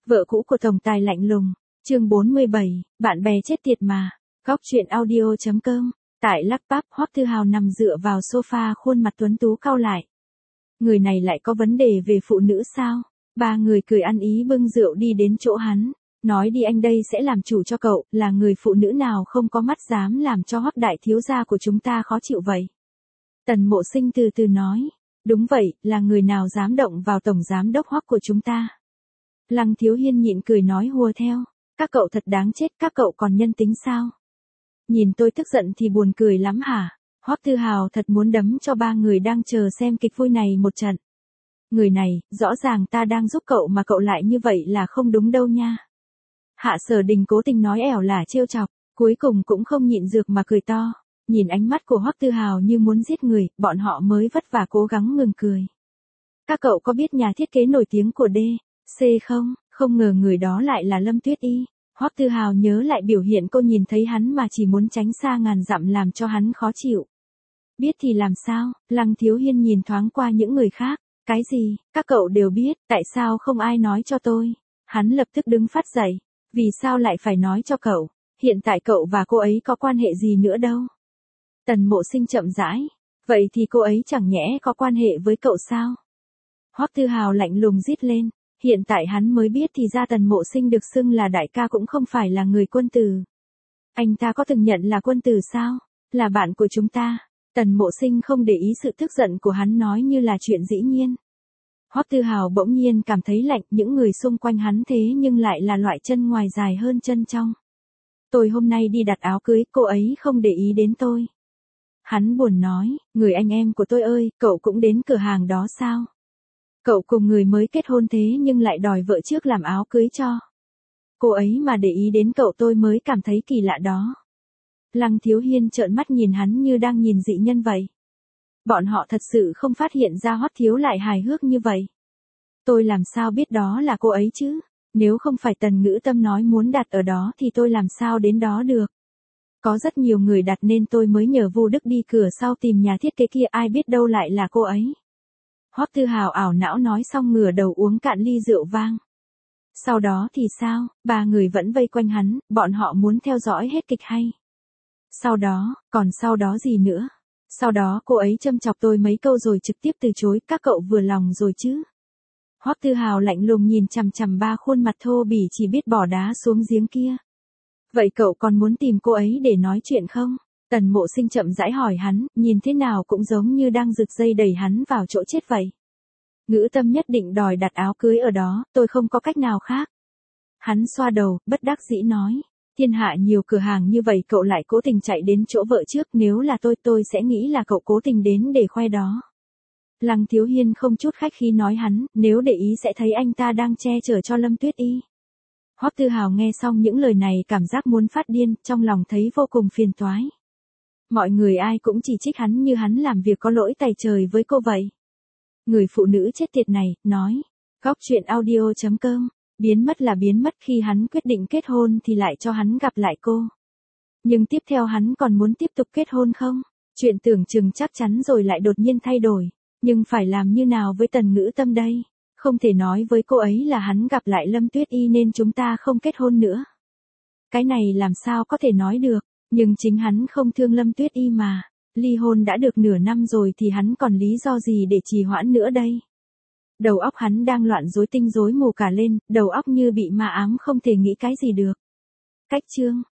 Vợ cũ của tổng tài lạnh lùng. Chương 47, bạn bè chết tiệt mà. Góc truyện audio.com. Tại Lắc Páp, Hoắc Thư Hào nằm dựa vào sofa, khuôn mặt tuấn tú cau lại. Người này lại có vấn đề về phụ nữ sao? Ba người cười ăn ý bưng rượu đi đến chỗ hắn. Nói đi, anh đây sẽ làm chủ cho cậu, là người phụ nữ nào không có mắt dám làm cho Hoắc đại thiếu gia của chúng ta khó chịu vậy? Tần Mộ Sinh từ từ nói. Đúng vậy, là người nào dám động vào tổng giám đốc Hoắc của chúng ta? Lăng Thiếu Hiên nhịn cười nói hùa theo. Các cậu thật đáng chết, các cậu còn nhân tính sao? Nhìn tôi tức giận thì buồn cười lắm hả? Hoắc Thư Hào thật muốn đấm cho ba người đang chờ xem kịch vui này một trận. Người này, rõ ràng ta đang giúp cậu mà cậu lại như vậy là không đúng đâu nha. Hạ Sở Đình cố tình nói ẻo là trêu chọc, cuối cùng cũng không nhịn được mà cười to. Nhìn ánh mắt của Hoắc Thư Hào như muốn giết người, bọn họ mới vất vả cố gắng ngừng cười. Các cậu có biết nhà thiết kế nổi tiếng của D.C không? Không ngờ người đó lại là Lâm Tuyết Y. Hoắc Thư Hào nhớ lại biểu hiện cô nhìn thấy hắn mà chỉ muốn tránh xa ngàn dặm làm cho hắn khó chịu. Biết thì làm sao? Lăng Thiếu Hiên nhìn thoáng qua những người khác. Cái gì? Các cậu đều biết, tại sao không ai nói cho tôi? Hắn lập tức đứng phát dậy. Vì sao lại phải nói cho cậu? Hiện tại cậu và cô ấy có quan hệ gì nữa đâu? Tần Mộ Sinh chậm rãi. Vậy thì cô ấy chẳng nhẽ có quan hệ với cậu sao? Hoắc Thư Hào lạnh lùng rít lên. Hiện tại hắn mới biết thì ra Tần Mộ Sinh được xưng là đại ca cũng không phải là người quân tử. Anh ta có từng nhận là quân tử sao? Là bạn của chúng ta. Tần Mộ Sinh không để ý sự tức giận của hắn nói như là chuyện dĩ nhiên. Hoắc Thư Hào bỗng nhiên cảm thấy lạnh, những người xung quanh hắn thế nhưng lại là loại chân ngoài dài hơn chân trong. Tôi hôm nay đi đặt áo cưới, cô ấy không để ý đến tôi. Hắn buồn nói, người anh em của tôi ơi, cậu cũng đến cửa hàng đó sao? Cậu cùng người mới kết hôn thế nhưng lại đòi vợ trước làm áo cưới cho. Cô ấy mà để ý đến cậu tôi mới cảm thấy kỳ lạ đó. Lăng Thiếu Hiên trợn mắt nhìn hắn như đang nhìn dị nhân vậy. Bọn họ thật sự không phát hiện ra Hoắc Thiếu lại hài hước như vậy. Tôi làm sao biết đó là cô ấy chứ? Nếu không phải Tần Ngữ Tâm nói muốn đặt ở đó thì tôi làm sao đến đó được? Có rất nhiều người đặt nên tôi mới nhờ Vu Đức đi cửa sau tìm nhà thiết kế kia, ai biết đâu lại là cô ấy. Hoắc Thư Hào ảo não nói xong ngửa đầu uống cạn ly rượu vang. Sau đó thì sao? Ba người vẫn vây quanh hắn, bọn họ muốn theo dõi hết kịch hay. Sau đó, còn sau đó gì nữa? Sau đó cô ấy châm chọc tôi mấy câu rồi trực tiếp từ chối, các cậu vừa lòng rồi chứ? Hoắc Thư Hào lạnh lùng nhìn chằm chằm ba khuôn mặt thô bỉ chỉ biết bỏ đá xuống giếng kia. Vậy cậu còn muốn tìm cô ấy để nói chuyện không? Tần Mộ Sinh chậm rãi hỏi hắn, nhìn thế nào cũng giống như đang giật dây đẩy hắn vào chỗ chết vậy. Ngữ Tâm nhất định đòi đặt áo cưới ở đó, tôi không có cách nào khác. Hắn xoa đầu, bất đắc dĩ nói. Thiên hạ nhiều cửa hàng như vậy cậu lại cố tình chạy đến chỗ vợ trước, nếu là tôi sẽ nghĩ là cậu cố tình đến để khoe đó. Lăng Thiếu Hiên không chút khách khí nói hắn, nếu để ý sẽ thấy anh ta đang che chở cho Lâm Tuyết Y. Hoắc Thư Hào nghe xong những lời này cảm giác muốn phát điên, trong lòng thấy vô cùng phiền toái. Mọi người ai cũng chỉ trích hắn như hắn làm việc có lỗi tày trời với cô vậy. Người phụ nữ chết tiệt này, nói. Góc truyện audio.com. Biến mất là biến mất, khi hắn quyết định kết hôn thì lại cho hắn gặp lại cô. Nhưng tiếp theo hắn còn muốn tiếp tục kết hôn không? Chuyện tưởng chừng chắc chắn rồi lại đột nhiên thay đổi. Nhưng phải làm như nào với Tần Ngữ Tâm đây? Không thể nói với cô ấy là hắn gặp lại Lâm Tuyết Y nên chúng ta không kết hôn nữa. Cái này làm sao có thể nói được, nhưng chính hắn không thương Lâm Tuyết Y mà. Ly hôn đã được nửa năm rồi thì hắn còn lý do gì để trì hoãn nữa đây? Đầu óc hắn đang loạn rối tinh rối mù cả lên, đầu óc như bị ma ám không thể nghĩ cái gì được. Cách chương